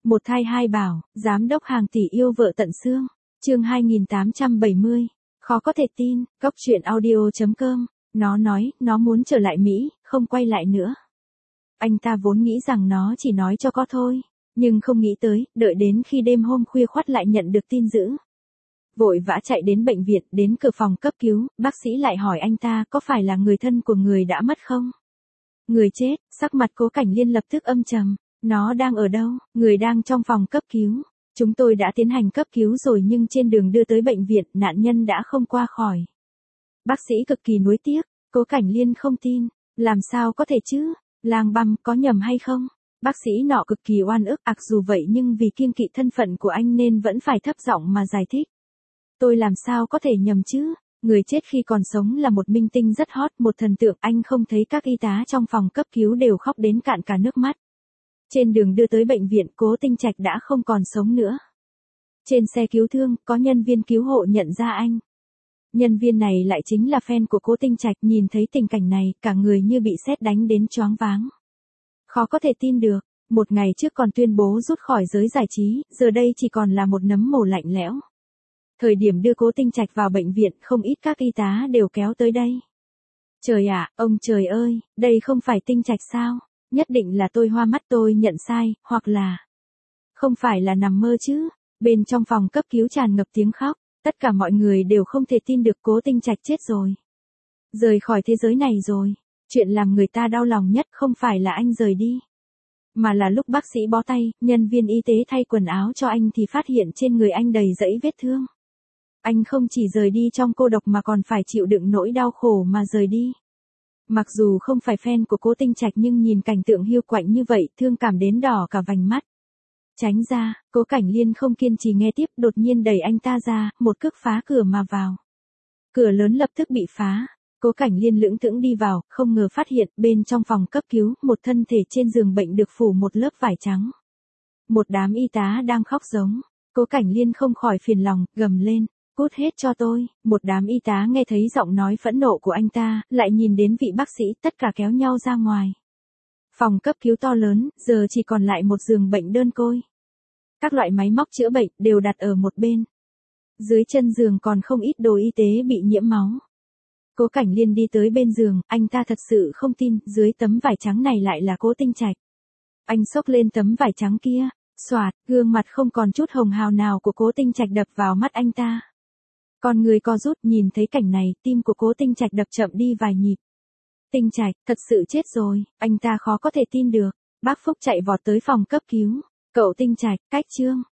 Một thai hai bảo, giám đốc hàng tỷ yêu vợ tận xương. Chương 2870. Khó có thể tin, góc truyện audio.com. Nó nói, nó muốn trở lại Mỹ, không quay lại nữa. Anh ta vốn nghĩ rằng nó chỉ nói cho có thôi, nhưng không nghĩ tới, đợi đến khi đêm hôm khuya khoắt lại nhận được tin dữ. Vội vã chạy đến bệnh viện, đến cửa phòng cấp cứu, bác sĩ lại hỏi anh ta có phải là người thân của người đã mất không? Người chết, sắc mặt Cố Cảnh Liên lập tức âm trầm. Nó đang ở đâu? Người đang trong phòng cấp cứu. Chúng tôi đã tiến hành cấp cứu rồi nhưng trên đường đưa tới bệnh viện, nạn nhân đã không qua khỏi. Bác sĩ cực kỳ nuối tiếc. Cố Cảnh Liên không tin. Làm sao có thể chứ? Lang băm, có nhầm hay không? Bác sĩ nọ cực kỳ oan ức, dù vậy nhưng vì kiêng kỵ thân phận của anh nên vẫn phải thấp giọng mà giải thích. Tôi làm sao có thể nhầm chứ? Người chết khi còn sống là một minh tinh rất hot, một thần tượng, anh không thấy các y tá trong phòng cấp cứu đều khóc đến cạn cả nước mắt. Trên đường đưa tới bệnh viện, Cố Tinh Trạch đã không còn sống nữa. Trên xe cứu thương, có nhân viên cứu hộ nhận ra anh. Nhân viên này lại chính là fan của Cố Tinh Trạch, nhìn thấy tình cảnh này, cả người như bị sét đánh đến choáng váng. Khó có thể tin được, một ngày trước còn tuyên bố rút khỏi giới giải trí, giờ đây chỉ còn là một nấm mồ lạnh lẽo. Thời điểm đưa Cố Tinh Trạch vào bệnh viện, không ít các y tá đều kéo tới đây. Trời ạ, ông trời ơi, đây không phải Tinh Trạch sao? Nhất định là tôi hoa mắt, tôi nhận sai, hoặc là... Không phải là nằm mơ chứ? Bên trong phòng cấp cứu tràn ngập tiếng khóc, tất cả mọi người đều không thể tin được Cố Tinh Trạch chết rồi. Rời khỏi thế giới này rồi. Chuyện làm người ta đau lòng nhất không phải là anh rời đi, mà là lúc bác sĩ bó tay, nhân viên y tế thay quần áo cho anh thì phát hiện trên người anh đầy rẫy vết thương. Anh không chỉ rời đi trong cô độc mà còn phải chịu đựng nỗi đau khổ mà rời đi. Mặc dù không phải fan của Cố Tinh Trạch nhưng nhìn cảnh tượng hiu quạnh như vậy, thương cảm đến đỏ cả vành mắt. Tránh ra, Cố Cảnh Liên không kiên trì nghe tiếp, đột nhiên đẩy anh ta ra, một cước phá cửa mà vào. Cửa lớn lập tức bị phá. Cố Cảnh Liên lững thững đi vào, không ngờ phát hiện bên trong phòng cấp cứu, một thân thể trên giường bệnh được phủ một lớp vải trắng. Một đám y tá đang khóc giống. Cố Cảnh Liên không khỏi phiền lòng, gầm lên. Cút hết cho tôi. Một đám y tá nghe thấy giọng nói phẫn nộ của anh ta, lại nhìn đến vị bác sĩ, tất cả kéo nhau ra ngoài. Phòng cấp cứu to lớn, giờ chỉ còn lại một giường bệnh đơn côi. Các loại máy móc chữa bệnh đều đặt ở một bên. Dưới chân giường còn không ít đồ y tế bị nhiễm máu. Cố Cảnh Liên đi tới bên giường, anh ta thật sự không tin, dưới tấm vải trắng này lại là Cố Tinh Trạch. Anh xốc lên tấm vải trắng kia, xoạt, gương mặt không còn chút hồng hào nào của Cố Tinh Trạch đập vào mắt anh ta. Con người co rút, nhìn thấy cảnh này, tim của Cố Tinh Trạch đập chậm đi vài nhịp. Tinh Trạch, thật sự chết rồi, anh ta khó có thể tin được. Bác Phúc chạy vọt tới phòng cấp cứu. Cậu Tinh Trạch, cách Trương.